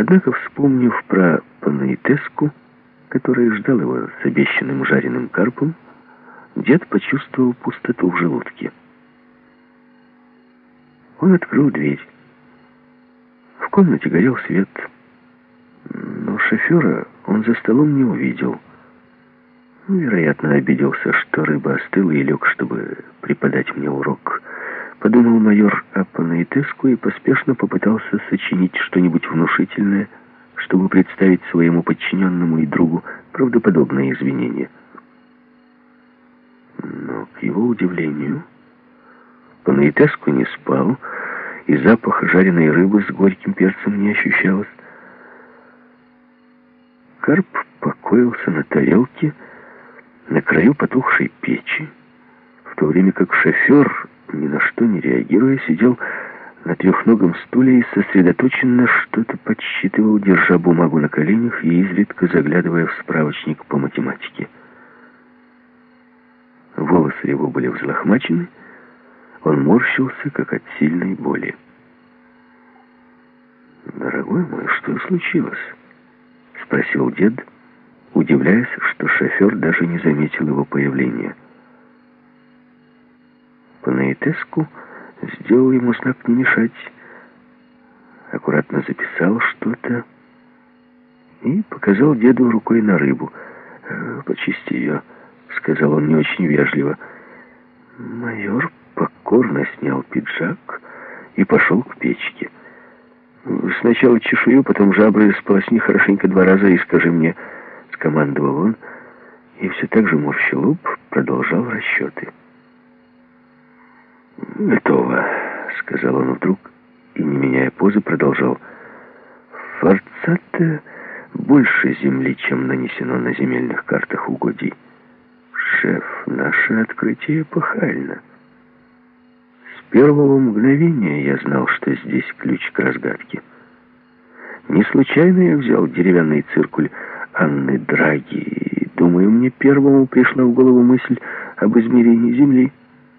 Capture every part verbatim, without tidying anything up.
Однако, вспомнив про Панаитеску, который ждал его с обещанным жареным карпом, дед почувствовал пустоту в желудке. Он открыл дверь. В комнате горел свет, но шофера он за столом не увидел. Вероятно, обиделся, что рыба остыла, и лег, чтобы преподать мне урок. Подумал майор о Панаитеску и поспешно попытался сочинить что-нибудь внушительное, чтобы представить своему подчиненному и другу правдоподобное извинение. Но, к его удивлению, Панаитеску не спал, и запаха жареной рыбы с горьким перцем не ощущалось. Карп покоился на тарелке на краю потухшей печи, в то время как шофер, ни на что не реагируя, сидел на трехногом стуле и сосредоточенно что-то подсчитывал, держа бумагу на коленях и изредка заглядывая в справочник по математике. Волосы его были взлохмачены, он морщился, как от сильной боли. «Дорогой мой, что случилось?» — спросил дед, удивляясь, что шофер даже не заметил его появления. Панаитеску сделал ему знак не мешать, аккуратно записал что-то и показал деду рукой на рыбу. «Почисти ее», — сказал он не очень вежливо. Майор покорно снял пиджак и пошел к печке. «Сначала чешую, потом жабры сполосни хорошенько два раза и скажи мне», — скомандовал он, и все так же, морща лоб, продолжал расчеты. «Готово», — сказал он вдруг, и, не меняя позы, продолжал. «В Форцате больше земли, чем нанесено на земельных картах угодий. Шеф, наше открытие эпохально. С первого мгновения я знал, что здесь ключ к разгадке. Не случайно я взял деревянный циркуль Анны Драги, и, думаю, мне первому пришла в голову мысль об измерении земли».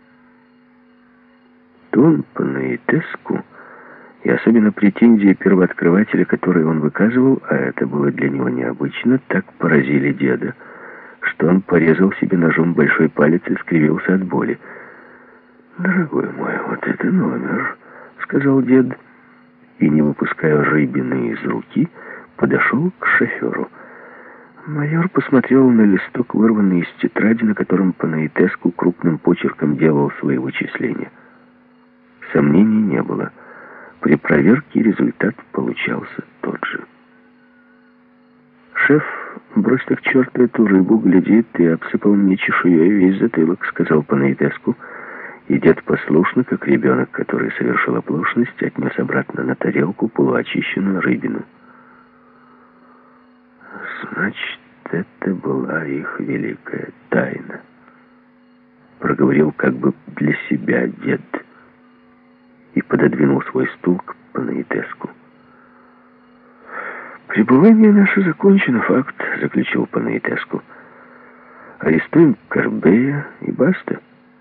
Тон Панаитеску и особенно претензии первооткрывателя, которые он выказывал, а это было для него необычно, так поразили деда, что он порезал себе ножом большой палец и скривился от боли. «Дорогой мой, вот это номер», — сказал дед, и, не выпуская рыбины из руки, подошел к шоферу. Майор посмотрел на листок, вырванный из тетради, на котором Панаитеску крупным почерком делал свои вычисления. Сомнений не было. При проверке результат получался тот же. «Шеф, брось так черту эту рыбу, глядит, ты обсыпал мне чешуей весь затылок», — сказал Панаитеску, и дед послушно, как ребенок, который совершил оплошность, отнес обратно на тарелку полуочищенную рыбину. «Значит, это была их великая тайна», — проговорил как бы для себя дед и пододвинул свой стул к Панаитеску. «Пребывание наше закончено, факт», — заключил Панаитеску. «Арестуем Корбея и баста».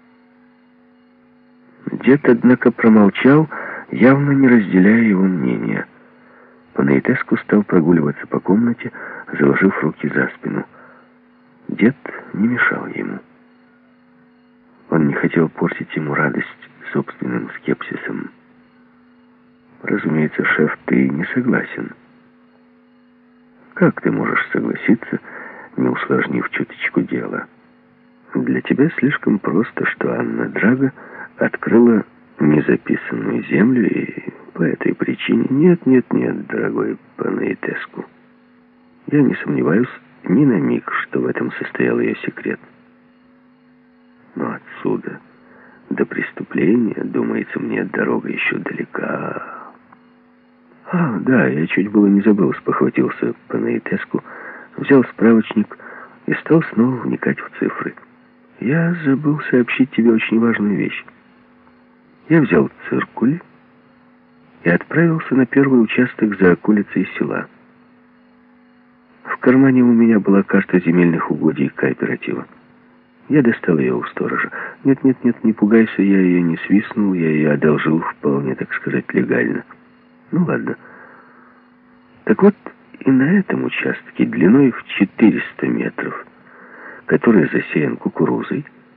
Дед, однако, промолчал, явно не разделяя его мнения. Панаитеску стал прогуливаться по комнате, заложив руки за спину. Дед не мешал ему. Он не хотел портить ему радость собственным скепсисом. «Разумеется, шеф, ты не согласен». «Как ты можешь согласиться, не усложнив чуточку дело? Для тебя слишком просто, что Анна Драга открыла незаписанную землю, и по этой причине...» «Нет, нет, нет, дорогой Панаитеску. Я не сомневаюсь ни на миг, что в этом состоял ее секрет. Но отсюда до преступления, думается мне, дорога еще далека». «А, да, я чуть было не забыл», — спохватился Панаитеску, взял справочник и стал снова вникать в цифры. «Я забыл сообщить тебе очень важную вещь. Я взял циркуль и отправился на первый участок за околицей села. В кармане у меня была карта земельных угодий кооператива. Я достал ее у сторожа. Нет, нет, нет, не пугайся, я ее не свистнул, я ее одолжил вполне, так сказать, легально. Ну ладно. Так вот, и на этом участке длиной в четыреста метров, который засеян кукурузой,